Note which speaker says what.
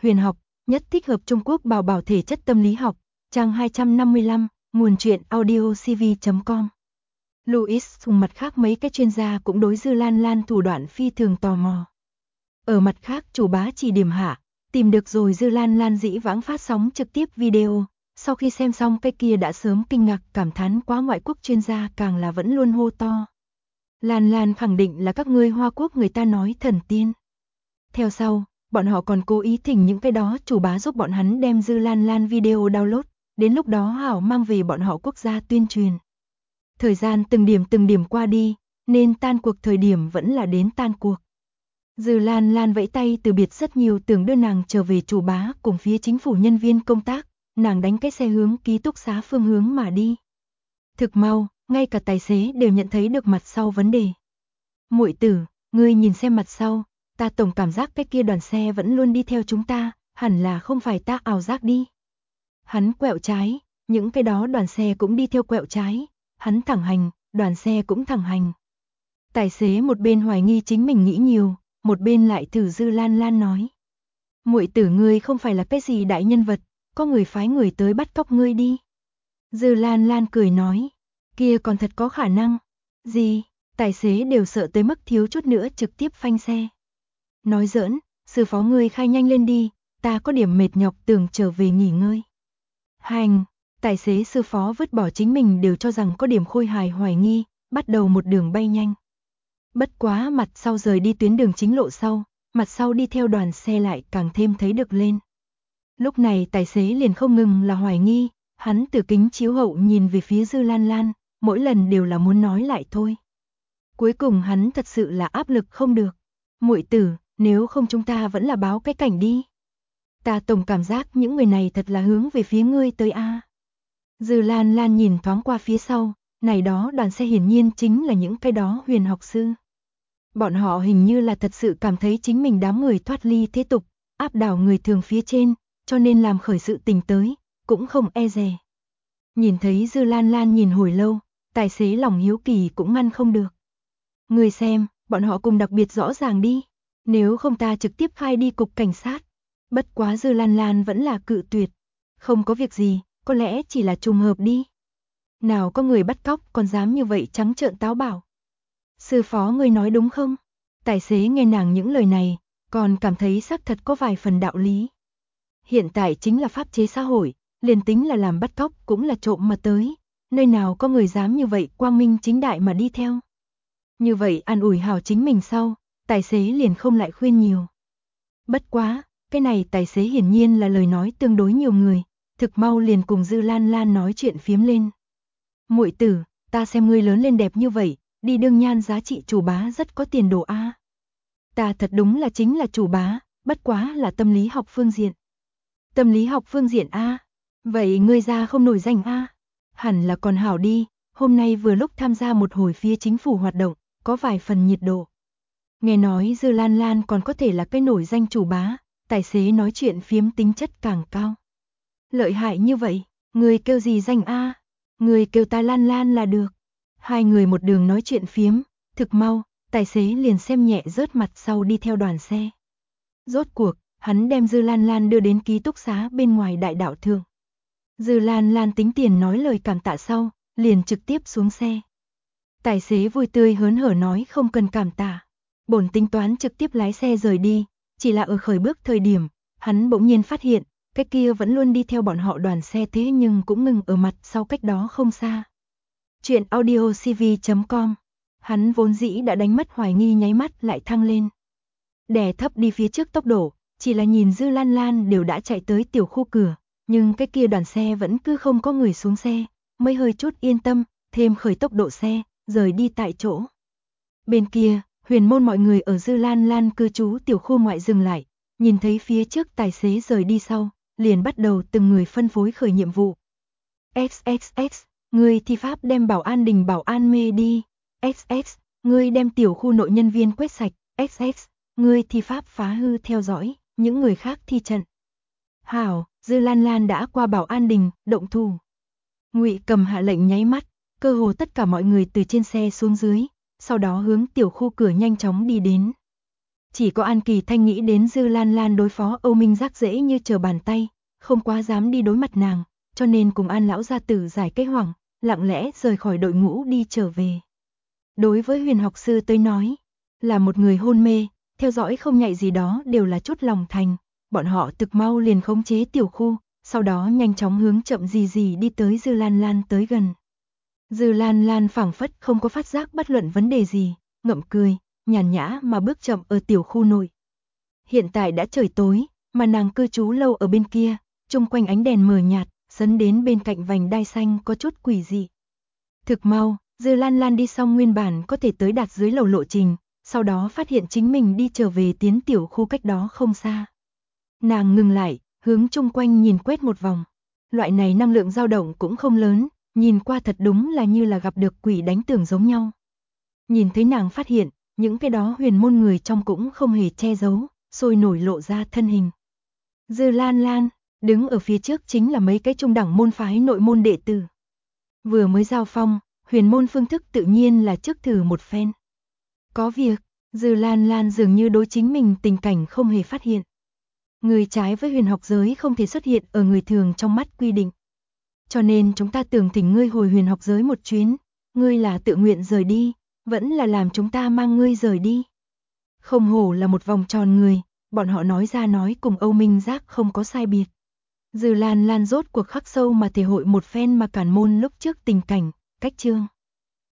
Speaker 1: huyền học, nhất thích hợp Trung Quốc bảo bảo thể chất tâm lý học, trang 255, nguồn truyện audiocv.com. Louis cùng mặt khác mấy cái chuyên gia cũng đối Dư Lan Lan thủ đoạn phi thường tò mò. Ở mặt khác chủ bá chỉ điểm hạ, tìm được rồi Dư Lan Lan dĩ vãng phát sóng trực tiếp video, sau khi xem xong cái kia đã sớm kinh ngạc cảm thán quá ngoại quốc chuyên gia càng là vẫn luôn hô to. Lan Lan khẳng định là các ngươi Hoa Quốc người ta nói thần tiên. Theo sau, bọn họ còn cố ý thỉnh những cái đó chủ bá giúp bọn hắn đem Dư Lan Lan video download, đến lúc đó hảo mang về bọn họ quốc gia tuyên truyền. Thời gian từng điểm qua đi, nên tan cuộc thời điểm vẫn là đến tan cuộc. Dư Lan Lan vẫy tay từ biệt rất nhiều tưởng đưa nàng trở về chủ bá cùng phía chính phủ nhân viên công tác, nàng đánh cái xe hướng ký túc xá phương hướng mà đi. Thực mau, ngay cả tài xế đều nhận thấy được mặt sau vấn đề. Muội tử, ngươi nhìn xem mặt sau, ta tổng cảm giác cái kia đoàn xe vẫn luôn đi theo chúng ta, hẳn là không phải ta ảo giác đi. Hắn quẹo trái, những cái đó đoàn xe cũng đi theo quẹo trái, hắn thẳng hành, đoàn xe cũng thẳng hành. Tài xế một bên hoài nghi chính mình nghĩ nhiều, một bên lại thử Dư Lan Lan nói. Muội tử ngươi không phải là cái gì đại nhân vật, có người phái người tới bắt cóc ngươi đi. Dư Lan Lan cười nói, kia còn thật có khả năng. Gì, tài xế đều sợ tới mức thiếu chút nữa trực tiếp phanh xe. Nói giỡn, sư phó ngươi khai nhanh lên đi, ta có điểm mệt nhọc tưởng trở về nghỉ ngơi. Hành, tài xế sư phó vứt bỏ chính mình đều cho rằng có điểm khôi hài hoài nghi, bắt đầu một đường bay nhanh. Bất quá mặt sau rời đi tuyến đường chính lộ sau, mặt sau đi theo đoàn xe lại càng thêm thấy được lên. Lúc này tài xế liền không ngừng là hoài nghi, hắn từ kính chiếu hậu nhìn về phía Dư Lan Lan, mỗi lần đều là muốn nói lại thôi. Cuối cùng hắn thật sự là áp lực không được. Muội tử, nếu không chúng ta vẫn là báo cái cảnh đi. Ta tổng cảm giác những người này thật là hướng về phía ngươi tới a. Dư Lan Lan nhìn thoáng qua phía sau, này đó đoàn xe hiển nhiên chính là những cái đó huyền học sư. Bọn họ hình như là thật sự cảm thấy chính mình đám người thoát ly thế tục, áp đảo người thường phía trên, cho nên làm khởi sự tình tới, cũng không e dè. Nhìn thấy Dư Lan Lan nhìn hồi lâu, tài xế lòng hiếu kỳ cũng ngăn không được. Người xem, bọn họ cùng đặc biệt rõ ràng đi, nếu không ta trực tiếp khai đi cục cảnh sát. Bất quá Dư Lan Lan vẫn là cự tuyệt. Không có việc gì, có lẽ chỉ là trùng hợp đi. Nào có người bắt cóc còn dám như vậy trắng trợn táo bạo. Sư phó ngươi nói đúng không? Tài xế nghe nàng những lời này, còn cảm thấy xác thật có vài phần đạo lý. Hiện tại chính là pháp chế xã hội, liền tính là làm bắt cóc cũng là trộm mà tới, nơi nào có người dám như vậy quang minh chính đại mà đi theo. Như vậy an ủi hào chính mình sau, tài xế liền không lại khuyên nhiều. Bất quá, cái này tài xế hiển nhiên là lời nói tương đối nhiều người, thực mau liền cùng Dư Lan Lan nói chuyện phiếm lên. Muội tử, ta xem ngươi lớn lên đẹp như vậy, đi đương nhan giá trị chủ bá rất có tiền đồ a. Ta thật đúng là chính là chủ bá, bất quá là tâm lý học phương diện. Tâm lý học phương diện a? Vậy ngươi ra không nổi danh a? Hẳn là còn hảo đi, hôm nay vừa lúc tham gia một hồi phía chính phủ hoạt động, có vài phần nhiệt độ. Nghe nói Dư Lan Lan còn có thể là cái nổi danh chủ bá, tài xế nói chuyện phiếm tính chất càng cao. Lợi hại như vậy, người kêu gì danh a? Người kêu ta Lan Lan là được. Hai người một đường nói chuyện phiếm, thực mau, tài xế liền xem nhẹ rớt mặt sau đi theo đoàn xe. Rốt cuộc, hắn đem Dư Lan Lan đưa đến ký túc xá bên ngoài đại đạo thượng. Dư Lan Lan tính tiền nói lời cảm tạ sau, liền trực tiếp xuống xe. Tài xế vui tươi hớn hở nói không cần cảm tạ. Bổn tính toán trực tiếp lái xe rời đi, chỉ là ở khởi bước thời điểm, hắn bỗng nhiên phát hiện, cái kia vẫn luôn đi theo bọn họ đoàn xe thế nhưng cũng ngừng ở mặt sau cách đó không xa. Chuyện audiocv.com. Hắn vốn dĩ đã đánh mất hoài nghi nháy mắt lại thăng lên. Đè thấp đi phía trước tốc độ, chỉ là nhìn Dư Lan Lan đều đã chạy tới tiểu khu cửa, nhưng cái kia đoàn xe vẫn cứ không có người xuống xe, mới hơi chút yên tâm, thêm khởi tốc độ xe, rời đi tại chỗ. Bên kia, Huyền Môn mọi người ở Dư Lan Lan cư trú tiểu khu ngoại dừng lại, nhìn thấy phía trước tài xế rời đi sau, liền bắt đầu từng người phân phối khởi nhiệm vụ. XXX, ngươi thi pháp đem bảo an đình bảo an mê đi. XX, ngươi đem tiểu khu nội nhân viên quét sạch. XX, ngươi thi pháp phá hư theo dõi những người khác thi trận. Hảo, Dư Lan Lan đã qua bảo an đình, động thủ. Ngụy Cầm hạ lệnh nháy mắt, cơ hồ tất cả mọi người từ trên xe xuống dưới, sau đó hướng tiểu khu cửa nhanh chóng đi đến. Chỉ có An Kỳ Thanh nghĩ đến Dư Lan Lan đối phó Âu Minh Giác dễ như trở bàn tay, không quá dám đi đối mặt nàng, cho nên cùng An lão gia tử giải cái hoảng, lặng lẽ rời khỏi đội ngũ đi trở về. Đối với Huyền học sư tới nói, là một người hôn mê, theo dõi không nhạy gì đó đều là chút lòng thành, bọn họ thực mau liền khống chế tiểu khu, sau đó nhanh chóng hướng chậm gì đi tới Dư Lan Lan tới gần. Dư Lan Lan phảng phất không có phát giác bất luận vấn đề gì, ngậm cười, nhàn nhã mà bước chậm ở tiểu khu nội. Hiện tại đã trời tối, mà nàng cư trú lâu ở bên kia, chung quanh ánh đèn mờ nhạt, dẫn đến bên cạnh vành đai xanh có chút quỷ dị. Thực mau, Dư Lan Lan đi xong nguyên bản có thể tới đạt dưới lầu lộ trình, sau đó phát hiện chính mình đi trở về tiến tiểu khu cách đó không xa. Nàng ngừng lại, hướng chung quanh nhìn quét một vòng. Loại này năng lượng dao động cũng không lớn, nhìn qua thật đúng là như là gặp được quỷ đánh tường giống nhau. Nhìn thấy nàng phát hiện, những cái đó huyền môn người trong cũng không hề che giấu, sôi nổi lộ ra thân hình. Dư Lan Lan, đứng ở phía trước chính là mấy cái trung đẳng môn phái nội môn đệ tử. Vừa mới giao phong, huyền môn phương thức tự nhiên là trước thử một phen. Có việc, Dư Lan Lan dường như đối chính mình tình cảnh không hề phát hiện. Người trái với huyền học giới không thể xuất hiện ở người thường trong mắt quy định. Cho nên chúng ta tưởng thỉnh ngươi hồi huyền học giới một chuyến, ngươi là tự nguyện rời đi, vẫn là làm chúng ta mang ngươi rời đi. Không hổ là một vòng tròn người, bọn họ nói ra nói cùng Âu Minh Giác không có sai biệt. Dư Lan Lan rốt cuộc khắc sâu mà thể hội một phen mà cản môn lúc trước tình cảnh, cách chương.